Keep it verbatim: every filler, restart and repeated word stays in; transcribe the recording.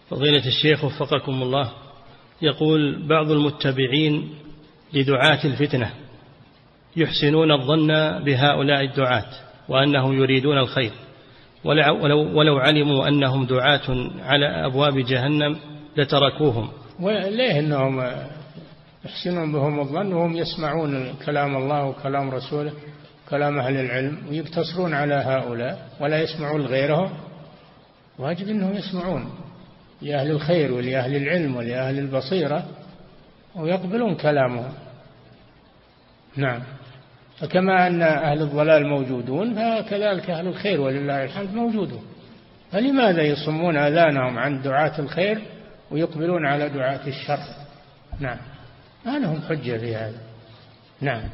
فضيلة الشيخ وفقكم الله، يقول بعض المتبعين لدعاة الفتنة يحسنون الظن بهؤلاء الدعاة وأنهم يريدون الخير، ولو, ولو علموا أنهم دعاة على أبواب جهنم لتركوهم. وليه أنهم يحسنون بهم الظن وهم يسمعون كلام الله وكلام رسوله كلام أهل العلم ويقتصرون على هؤلاء ولا يسمعون لغيرهم؟ واجب أنهم يسمعون لأهل الخير ولأهل العلم ولأهل البصيرة ويقبلون كلامهم. نعم. فكما أن أهل الضلال موجودون فكذلك أهل الخير ولله الحمد موجودون، فلماذا يصمون آذانهم عن دعاة الخير ويقبلون على دعاة الشر؟ نعم، ما لهم حجة في هذا. نعم.